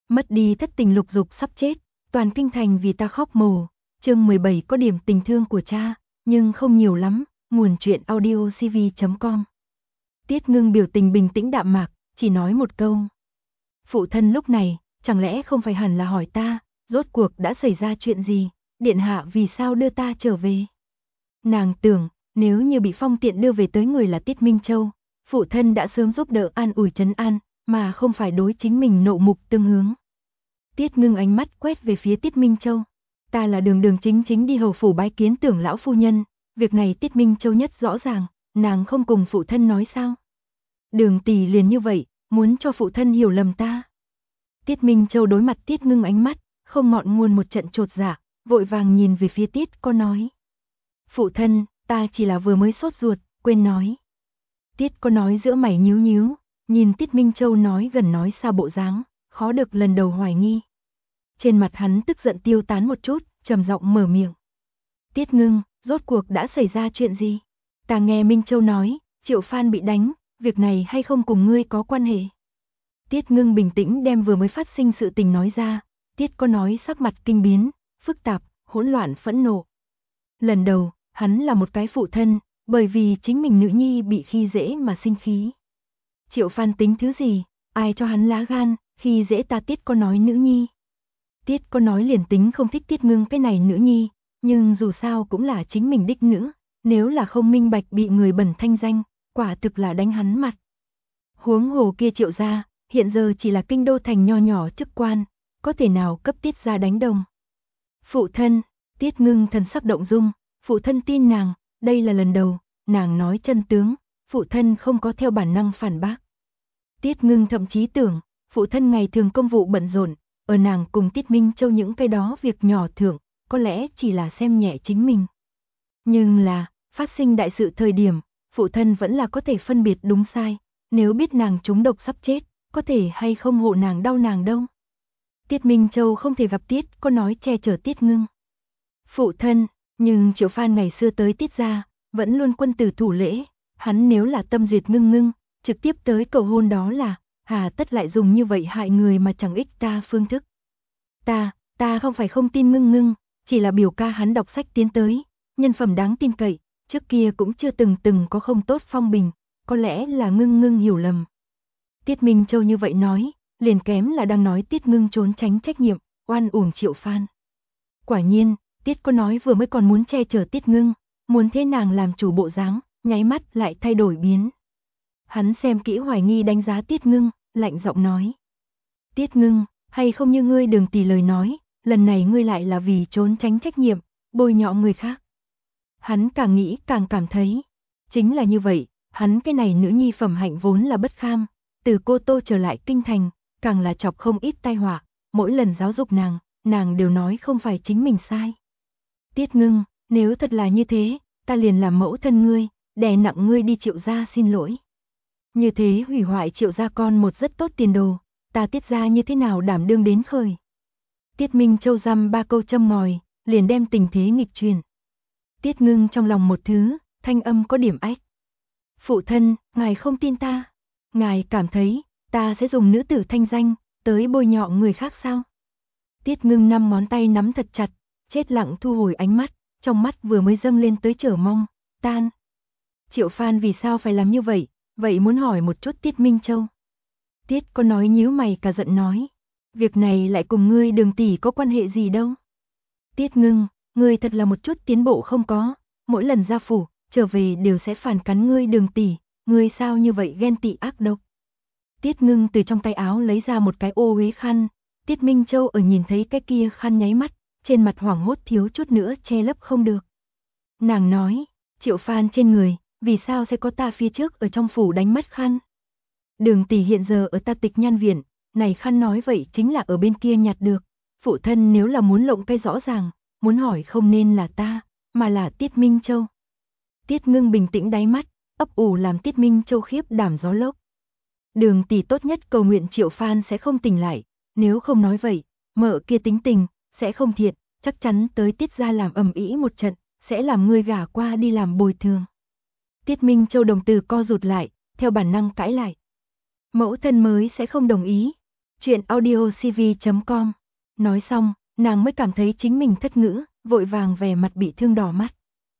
Mất đi thất tình lục dục sắp chết, toàn kinh thành vì ta khóc mồ. Chương 17 có điểm tình thương của cha, nhưng không nhiều lắm. Nguồn truyện audiocv.com. Tiết Ngưng biểu tình bình tĩnh đạm mạc, chỉ nói một câu. Phụ thân lúc này, chẳng lẽ không phải hẳn là hỏi ta, rốt cuộc đã xảy ra chuyện gì, điện hạ vì sao đưa ta trở về? Nàng tưởng, nếu như bị Phong Tiện đưa về tới người là Tiết Minh Châu, phụ thân đã sớm giúp đỡ an ủi trấn an, mà không phải đối chính mình nộ mục tương hướng. Tiết Ngưng ánh mắt quét về phía Tiết Minh Châu. Ta là đường đường chính chính đi hầu phủ bái kiến Tưởng lão phu nhân, việc này Tiết Minh Châu nhất rõ ràng, nàng không cùng phụ thân nói sao? Đường tỷ liền như vậy, muốn cho phụ thân hiểu lầm ta. Tiết Minh Châu đối mặt Tiết Ngưng ánh mắt, không ngọn nguồn một trận chột dạ, vội vàng nhìn về phía Tiết có nói. Phụ thân, ta chỉ là vừa mới sốt ruột, quên nói. Tiết có nói giữa mày nhíu nhíu, nhìn Tiết Minh Châu nói gần nói xa bộ dáng, khó được lần đầu hoài nghi. Trên mặt hắn tức giận tiêu tán một chút, trầm giọng mở miệng. Tiết Ngưng, rốt cuộc đã xảy ra chuyện gì? Ta nghe Minh Châu nói, Triệu Phan bị đánh, việc này hay không cùng ngươi có quan hệ? Tiết Ngưng bình tĩnh đem vừa mới phát sinh sự tình nói ra, Tiết có nói sắc mặt kinh biến, phức tạp, hỗn loạn phẫn nộ. Lần đầu, hắn là một cái phụ thân, bởi vì chính mình nữ nhi bị khi dễ mà sinh khí. Triệu Phan tính thứ gì, ai cho hắn lá gan, khi dễ ta Tiết có nói nữ nhi. Tiết có nói liền tính không thích Tiết Ngưng cái này nữ nhi, nhưng dù sao cũng là chính mình đích nữ, nếu là không minh bạch bị người bẩn thanh danh, quả thực là đánh hắn mặt. Huống hồ kia Triệu gia, hiện giờ chỉ là kinh đô thành nho nhỏ chức quan, có thể nào cấp Tiết gia đánh đồng. Phụ thân, Tiết Ngưng thần sắc động dung, phụ thân tin nàng, đây là lần đầu, nàng nói chân tướng, phụ thân không có theo bản năng phản bác. Tiết Ngưng thậm chí tưởng, phụ thân ngày thường công vụ bận rộn, ở nàng cùng Tiết Minh Châu những cái đó việc nhỏ thưởng, có lẽ chỉ là xem nhẹ chính mình. Nhưng là, phát sinh đại sự thời điểm, phụ thân vẫn là có thể phân biệt đúng sai, nếu biết nàng trúng độc sắp chết, có thể hay không hộ nàng đau nàng đâu. Tiết Minh Châu không thể gặp Tiết có nói che chở Tiết Ngưng. Phụ thân, nhưng Triệu Phan ngày xưa tới Tiết gia, vẫn luôn quân tử thủ lễ, hắn nếu là tâm duyệt Ngưng, trực tiếp tới cầu hôn đó là, hà tất lại dùng như vậy hại người mà chẳng ích ta phương thức. Ta không phải không tin Ngưng, chỉ là biểu ca hắn đọc sách tiến tới, nhân phẩm đáng tin cậy, trước kia cũng chưa từng có không tốt phong bình, có lẽ là Ngưng hiểu lầm. Tiết Minh Châu như vậy nói, liền kém là đang nói Tiết Ngưng trốn tránh trách nhiệm, oan uổng Triệu Phan. Quả nhiên, Tiết có nói vừa mới còn muốn che chở Tiết Ngưng, muốn thế nàng làm chủ bộ dáng, nháy mắt lại thay đổi biến. Hắn xem kỹ hoài nghi đánh giá Tiết Ngưng, lạnh giọng nói. Tiết Ngưng, hay không như ngươi Đường tỷ lời nói, lần này ngươi lại là vì trốn tránh trách nhiệm, bôi nhọ người khác. Hắn càng nghĩ càng cảm thấy, chính là như vậy, hắn cái này nữ nhi phẩm hạnh vốn là bất kham, từ Cô Tô trở lại kinh thành, càng là chọc không ít tai họa, mỗi lần giáo dục nàng đều nói không phải chính mình sai. Tiết Ngưng, nếu thật là như thế, ta liền làm mẫu thân ngươi, đè nặng ngươi đi Triệu gia xin lỗi. Như thế hủy hoại Triệu gia con một rất tốt tiền đồ, ta Tiết gia như thế nào đảm đương đến khởi. Tiết Minh Châu dăm ba câu châm ngòi, liền đem tình thế nghịch chuyển. Tiết Ngưng trong lòng một thứ, thanh âm có điểm ách. Phụ thân, ngài không tin ta, ngài cảm thấy, ta sẽ dùng nữ tử thanh danh, tới bôi nhọ người khác sao? Tiết Ngưng 5 ngón tay nắm thật chặt, chết lặng thu hồi ánh mắt, trong mắt vừa mới dâng lên tới chờ mong, tan. Triệu Phan vì sao phải làm như vậy, vậy muốn hỏi một chút Tiết Minh Châu. Tiết có nói nhíu mày cả giận nói, việc này lại cùng ngươi Đường tỷ có quan hệ gì đâu. Tiết Ngưng, ngươi thật là một chút tiến bộ không có, mỗi lần ra phủ, trở về đều sẽ phản cắn ngươi Đường tỷ, ngươi sao như vậy ghen tị ác độc. Tiết Ngưng từ trong tay áo lấy ra một cái ô uế khăn, Tiết Minh Châu ở nhìn thấy cái kia khăn nháy mắt, trên mặt hoảng hốt thiếu chút nữa che lấp không được. Nàng nói, Triệu Phan trên người, vì sao sẽ có ta phía trước ở trong phủ đánh mất khăn? Đường tỷ hiện giờ ở ta Tịch Nhan viện, này khăn nói vậy chính là ở bên kia nhặt được. Phụ thân nếu là muốn lộng cái rõ ràng, muốn hỏi không nên là ta, mà là Tiết Minh Châu. Tiết Ngưng bình tĩnh đáy mắt, ấp ủ làm Tiết Minh Châu khiếp đảm gió lốc. Đường tỷ tốt nhất cầu nguyện Triệu Phan sẽ không tỉnh lại, nếu không nói vậy, mợ kia tính tình, sẽ không thiện, chắc chắn tới Tiết gia làm ầm ĩ một trận, sẽ làm ngươi gả qua đi làm bồi thường. Tiết Minh Châu đồng từ co rụt lại, theo bản năng cãi lại. Mẫu thân mới sẽ không đồng ý. Chuyện audio cv.com. Nói xong, nàng mới cảm thấy chính mình thất ngữ, vội vàng vẻ mặt bị thương đỏ mắt.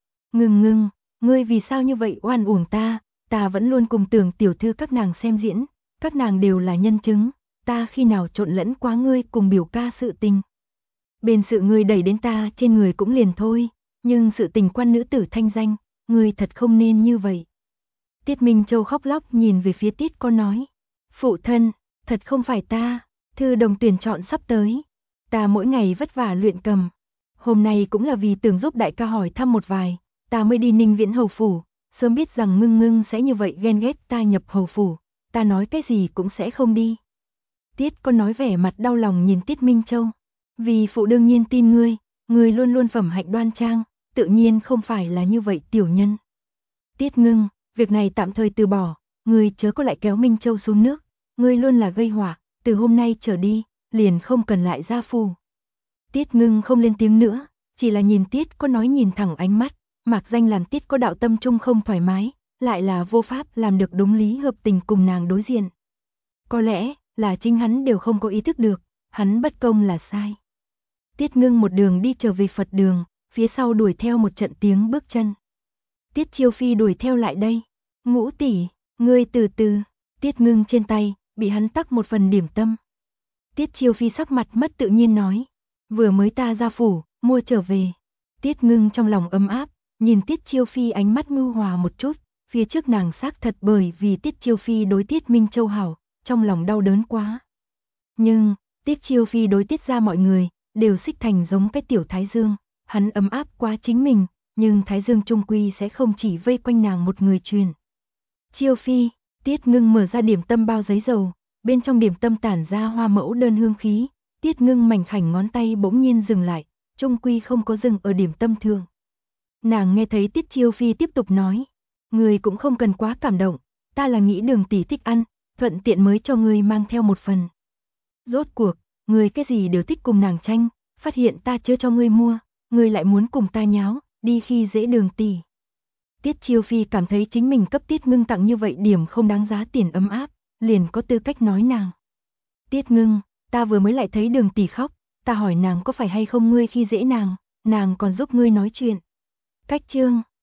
Ngưng, ngươi vì sao như vậy oan uổng ta vẫn luôn cùng Tưởng tiểu thư các nàng xem diễn, các nàng đều là nhân chứng, ta khi nào trộn lẫn quá ngươi cùng biểu ca sự tình. Bên sự ngươi đẩy đến ta trên người cũng liền thôi, nhưng sự tình quan nữ tử thanh danh, ngươi thật không nên như vậy. Tiết Minh Châu khóc lóc nhìn về phía Tiết Có nói, phụ thân, thật không phải ta, thư đồng tuyển chọn sắp tới, ta mỗi ngày vất vả luyện cầm, hôm nay cũng là vì tưởng giúp đại ca hỏi thăm một vài, ta mới đi Ninh Viễn hầu phủ, sớm biết rằng ngưng sẽ như vậy ghen ghét ta nhập hầu phủ, ta nói cái gì cũng sẽ không đi. Tiết Có nói vẻ mặt đau lòng nhìn Tiết Minh Châu, vì phụ đương nhiên tin ngươi luôn luôn phẩm hạnh đoan trang, tự nhiên không phải là như vậy tiểu nhân. Tiết Ngưng, việc này tạm thời từ bỏ, ngươi chớ có lại kéo Minh Châu xuống nước, ngươi luôn là gây họa, từ hôm nay trở đi, liền không cần lại ra phủ. Tiết Ngưng không lên tiếng nữa, chỉ là nhìn Tiết Có nói nhìn thẳng ánh mắt, mạc danh làm Tiết Có đạo tâm trung không thoải mái, lại là vô pháp làm được đúng lý hợp tình cùng nàng đối diện. Có lẽ là chính hắn đều không có ý thức được, hắn bất công là sai. Tiết Ngưng một đường đi trở về Phật đường, phía sau đuổi theo một trận tiếng bước chân. Tiết Chiêu Phi đuổi theo lại đây. Ngũ tỷ, ngươi từ từ. Tiết Ngưng trên tay bị hắn tắc một phần điểm tâm. Tiết Chiêu Phi sắc mặt mất tự nhiên nói, vừa mới ta ra phủ, mua trở về. Tiết Ngưng trong lòng ấm áp, nhìn Tiết Chiêu Phi ánh mắt nhu hòa một chút, phía trước nàng xác thật bởi vì Tiết Chiêu Phi đối Tiết Minh Châu hảo, trong lòng đau đớn quá. Nhưng, Tiết Chiêu Phi đối Tiết gia mọi người, đều xích thành giống cái tiểu Thái Dương, hắn ấm áp quá chính mình, nhưng Thái Dương trung quy sẽ không chỉ vây quanh nàng một người truyền. Chiêu Phi, Tiết Ngưng mở ra điểm tâm bao giấy dầu, bên trong điểm tâm tản ra hoa mẫu đơn hương khí, Tiết Ngưng mảnh khảnh ngón tay bỗng nhiên dừng lại, trung quy không có dừng ở điểm tâm thường. Nàng nghe thấy Tiết Chiêu Phi tiếp tục nói, người cũng không cần quá cảm động, ta là nghĩ Đường tỷ thích ăn, thuận tiện mới cho ngươi mang theo một phần. Rốt cuộc, ngươi cái gì đều thích cùng nàng tranh, phát hiện ta chưa cho ngươi mua, ngươi lại muốn cùng ta nháo, đi khi dễ Đường tỷ. Tiết Chiêu Phi cảm thấy chính mình cấp Tiết Ngưng tặng như vậy điểm không đáng giá tiền ấm áp, liền có tư cách nói nàng. Tiết Ngưng, ta vừa mới lại thấy Đường tỷ khóc, ta hỏi nàng có phải hay không ngươi khi dễ nàng, nàng còn giúp ngươi nói chuyện. Cách chương